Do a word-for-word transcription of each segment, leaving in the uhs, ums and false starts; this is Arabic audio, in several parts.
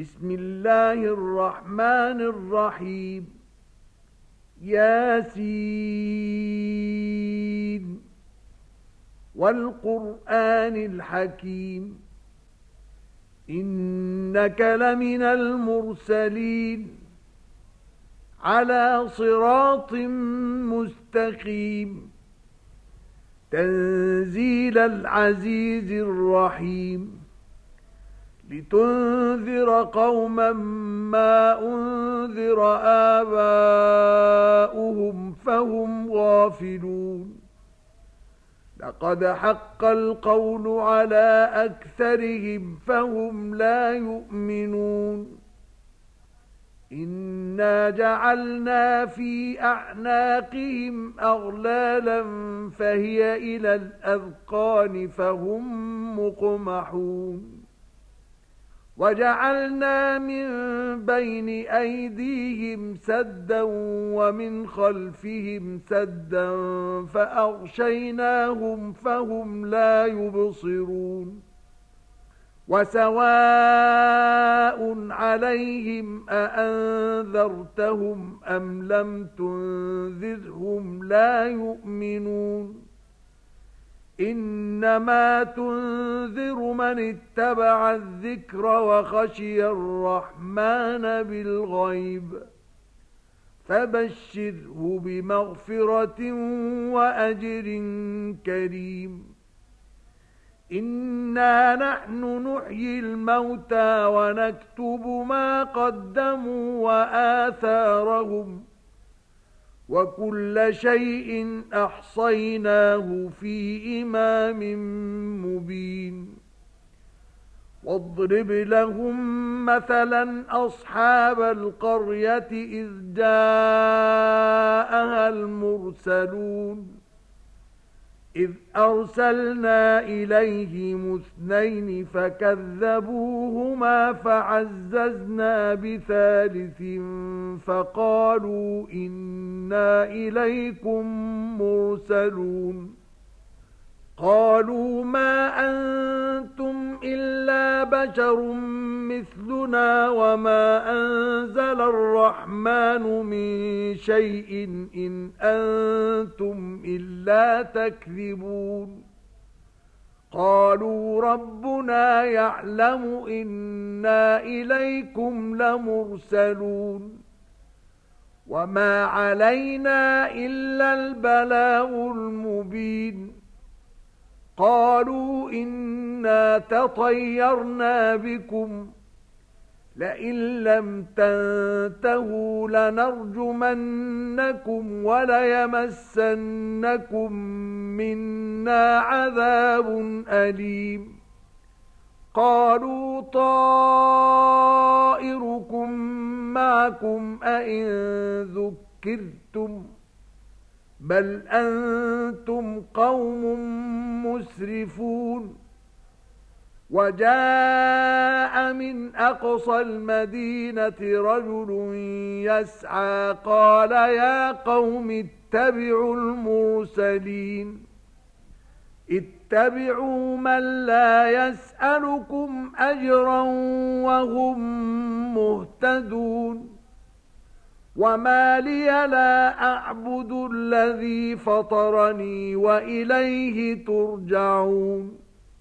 بسم الله الرحمن الرحيم. ياسين والقرآن الحكيم إنك لمن المرسلين على صراط مستقيم تنزيل العزيز الرحيم لتنذر قوما ما أنذر آباؤهم فهم غافلون. لقد حق القول على أكثرهم فهم لا يؤمنون. إنا جعلنا في أعناقهم أغلالا فهي إلى الأذقان فهم مقمحون. وجعلنا من بين أيديهم سدا ومن خلفهم سدا فأغشيناهم فهم لا يبصرون. وسواء عليهم أأنذرتهم أم لم تنذرهم لا يؤمنون. إنما تنذر من اتبع الذكر وخشي الرحمن بالغيب فبشره بمغفرة وأجر كريم. إنا نحن نحيي الموتى ونكتب ما قدموا وآثارهم وكل شيء أحصيناه في إمام مبين. واضرب لهم مثلا أصحاب القرية إذ جاءها المرسلون إذ أرسلنا إليهم اثنين فكذبوهما فعززنا بثالث فقالوا إنا إليكم مرسلون. قالوا ما أنتم إلا بشر مثلنا وما أنزل الرحمن من شيء إن أنتم إلا تكذبون. قالوا ربنا يعلم إنا إليكم لمرسلون وما علينا إلا البلاغ المبين. قالوا إنا تطيرنا بكم لئن لم تنتهوا لنرجمنكم وليمسنكم منا عذاب أليم. قالوا طائركم معكم أئن ذكرتم بل أنتم قوم مسرفون. وجاء من أقصى المدينة رجل يسعى قال يا قوم اتبعوا المرسلين اتبعوا من لا يسألكم أجرا وهم مهتدون. وما لي لا أعبد الذي فطرني وإليه ترجعون.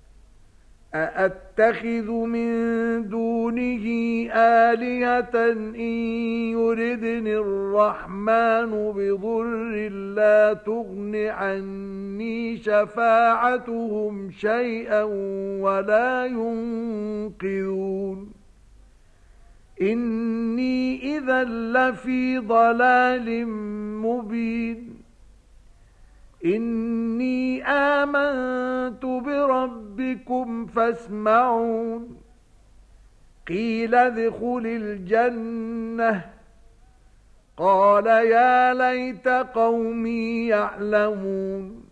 أأتخذ من دونه آلهة إن يردني الرحمن بضر لا تغن عني شفاعتهم شيئا ولا ينقذون. إني إذا لفي ضلال مبين. إني آمنت بربكم فاسمعون. قيل ادخل الجنة قال يا ليت قومي يعلمون.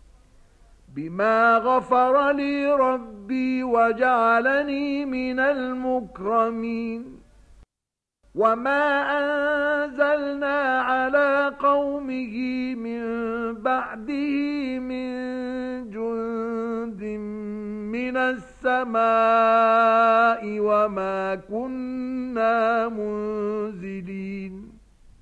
بما غفر لي ربي وجعلني من المكرمين. وما أنزلنا على قومه من بعده من جند من السماء وما كنا منزلين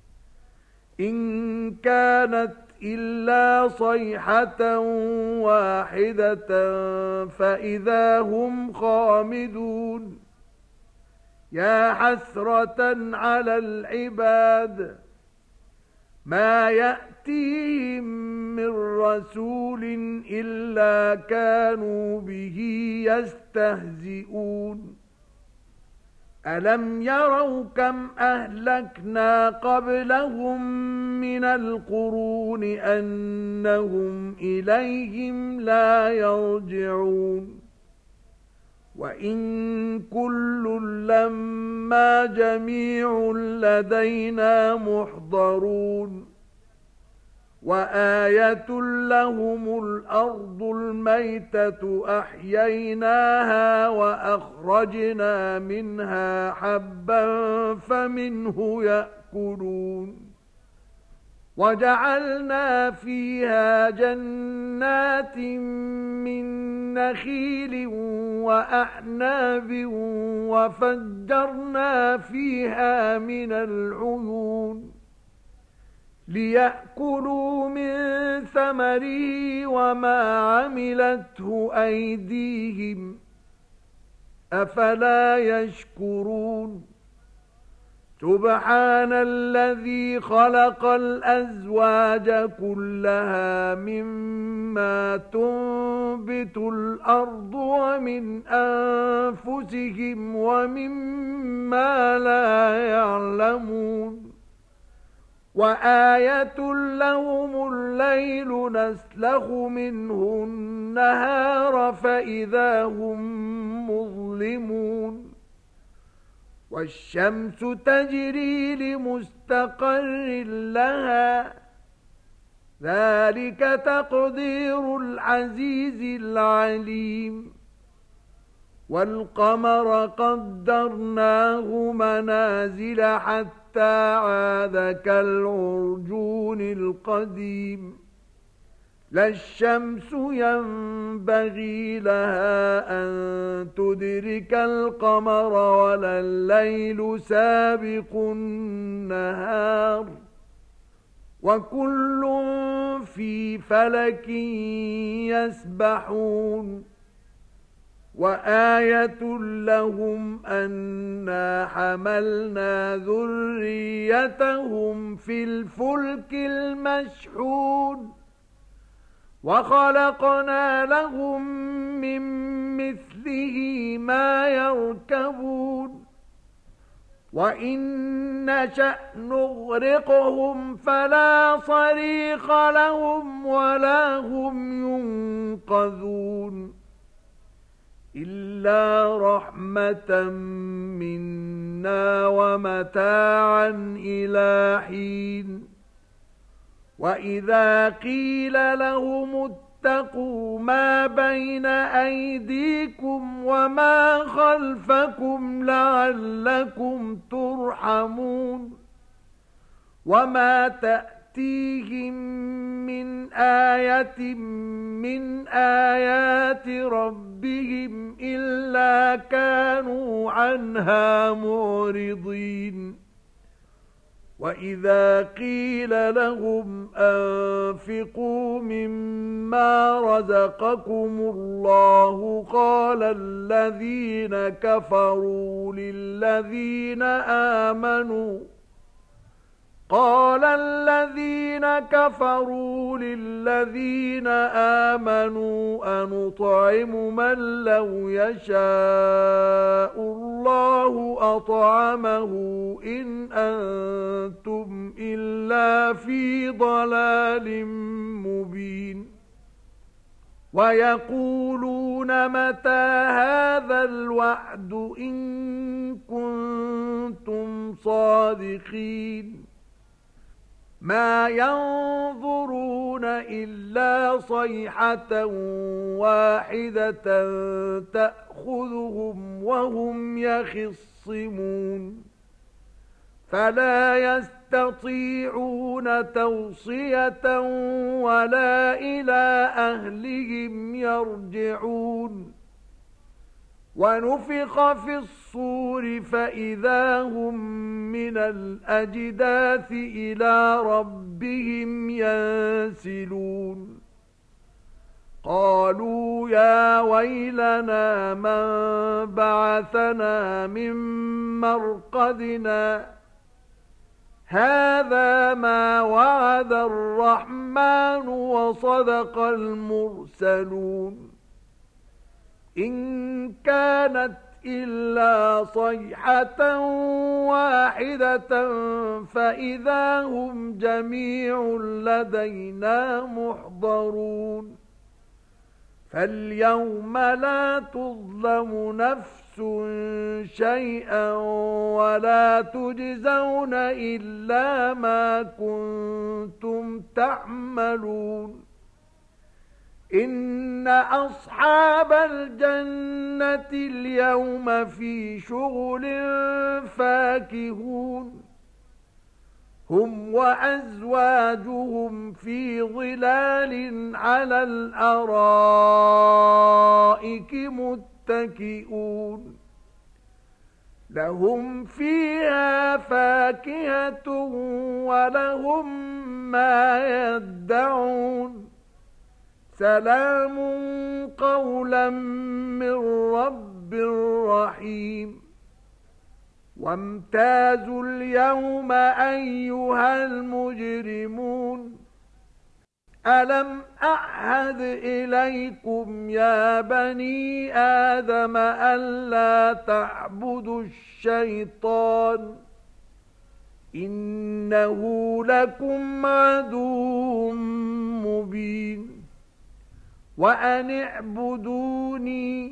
إن كانت إلا صيحة واحدة فإذا هم خامدون يا حسرة على العباد ما يأتيهم من رسول إلا كانوا به يستهزئون ألم يروا كم أهلكنا قبلهم من القرون أنهم إليهم لا يرجعون وإن كل لما جميع لدينا محضرون وآية لهم الأرض الميتة أحييناها وأخرجنا منها حبا فمنه يأكلون وجعلنا فيها جنات من نخيل وأعناب وفجرنا فيها من العيون ليأكلوا من ثمره وما عملته أيديهم أفلا يشكرون سبحان الذي خلق الأزواج كلها مما تنبت الأرض ومن أنفسهم ومما لا يعلمون وآية لهم الليل نسلخ منه النهار فإذا هم مظلمون والشمس تجري لمستقر لها ذلك تقدير العزيز العليم والقمر قدرناه منازل حتى عاد كالعرجون القديم لا الشمس ينبغي لها أن تدرك القمر ولا الليل سابق النهار وكل في فلك يسبحون وآية لهم أنا حملنا ذريتهم في الفلك المشحون وخلقنا لهم من مثله ما يركبون وإن نشأ نغرقهم فلا صريخ لهم ولا هم ينقذون إلا رحمة منا ومتاعا إلى حين وإذا قيل لهم اتقوا ما بين أيديكم وما خلفكم لعلكم ترحمون وما تأتيهم من آية من آيات ربهم إلا كانوا عنها معرضين وإذا قيل لهم أنفقوا مما رزقكم الله قال الذين كفروا للذين آمنوا قال الذين كفروا للذين آمنوا أنطعم من لو يشاء الله أطعمه إن أنتم إلا في ضلال مبين ويقولون متى هذا الوعد إن كنتم صادقين ما ينظرون إلا صيحة واحدة تأخذهم وهم يخصمون فلا يستطيعون توصية ولا إلى أهلهم يرجعون ونفخ في الصور الصور فإذا هم من الأجداث إلى ربهم ينسلون قالوا يا ويلنا من بعثنا من مرقدنا هذا ما وعد الرحمن وصدق المرسلون إن كانت إلا صيحة واحدة فإذا هم جميع لدينا محضرون فاليوم لا تظلم نفس شيئا ولا تجزون إلا ما كنتم تعملون إن أصحاب الجنة اليوم في شغل فاكهون هم وأزواجهم في ظلال على الأرائك متكئون لهم فيها فاكهة ولهم ما يدعون سلام قولا من رب رحيم وامتازوا اليوم أيها المجرمون ألم أعهد إليكم يا بني آدم ألا تعبدوا الشيطان إنه لكم عدو مبين وأن اعبدوني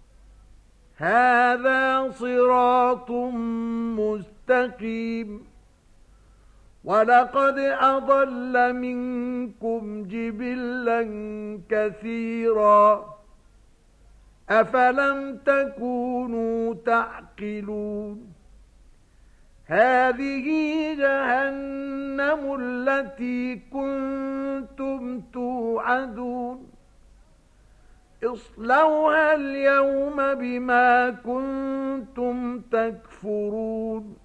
هذا صراط مستقيم ولقد أضل منكم جبلا كثيرا أفلم تكونوا تعقلون هذه جهنم التي كنتم توعدون اصلوها اليوم بما كنتم تكفرون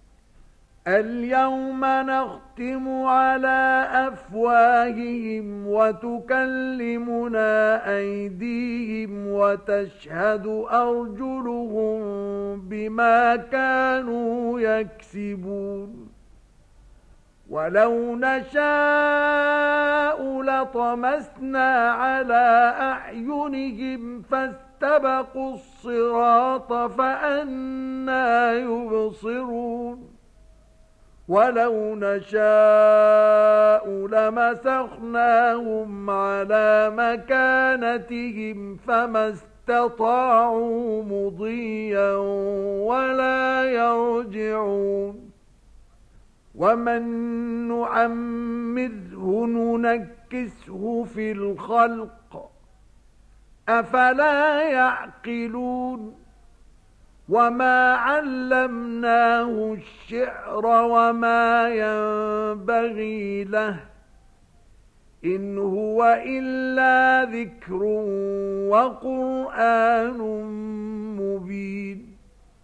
اليوم نختم على أفواههم وتكلمنا أيديهم وتشهد أرجلهم بما كانوا يكسبون ولو نشاء لطمسنا على أعينهم فاستبقوا الصراط فأنى يبصرون ولو نشاء لمسخناهم على مكانتهم فما استطاعوا مضيا ولا يرجعون ومن نعمره ننكسه في الخلق أفلا يعقلون وما علمناه الشعر وما ينبغي له إن هو إلا ذكر وقرآن مبين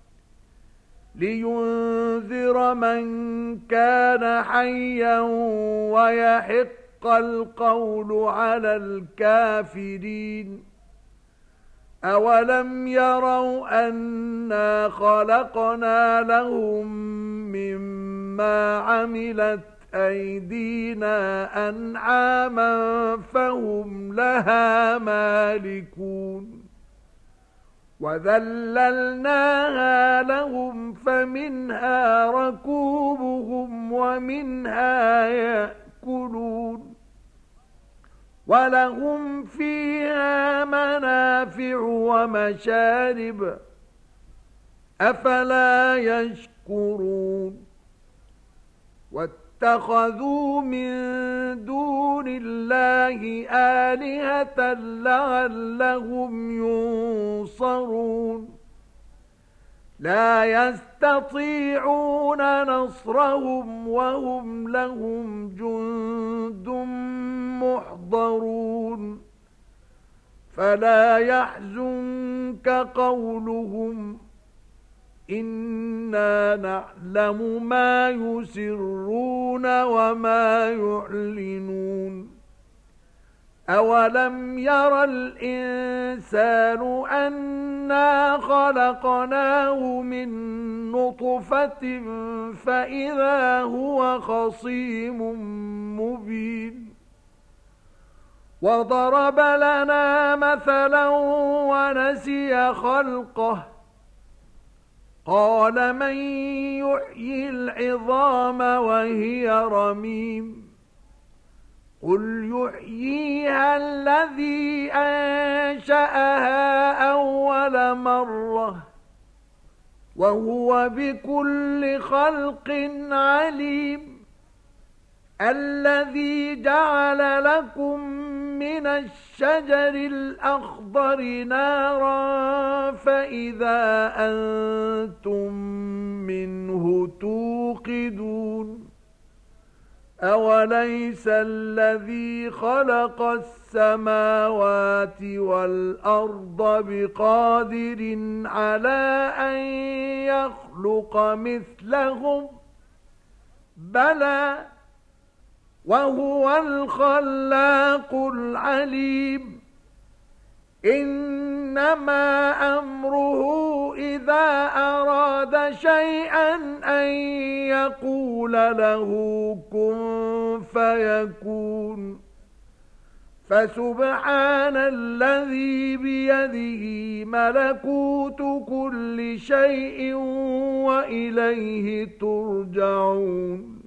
لينذر من كان حيا ويحق القول على الكافرين أولم يروا أنا خلقنا لهم مما عملت أيدينا أنعاما فهم لها مالكون وذللناها لهم فمنها ركوبهم ومنها يأكلون ولهم فيها منافع ومشارب أفلا يشكرون واتخذوا من دون الله آلهة لعلهم ينصرون لا يستطيعون نصرهم وهم لهم جند محضرون فلا يحزنك قولهم إنا نعلم ما يسرون وما يعلنون أولم ير الإنسان أنا خلقناه من نطفة فإذا هو خصيم مبين وضرب لنا مثلا ونسي خلقه قال من يحيي العظام وهي رميم قل يحييها الذي أنشأها أول مرة وهو بكل خلق عليم الذي جعل لكم من الشجر الأخضر نارا فإذا أنتم منه توقدون أوليس الذي خلق السماوات والأرض بقادر على أن يخلق مثلهم بلى وهو الخلاق العليم إنما أمره إذا أراد شيئا أن يقول له كن فيكون فسبحان الذي بيده ملكوت كل شيء وإليه ترجعون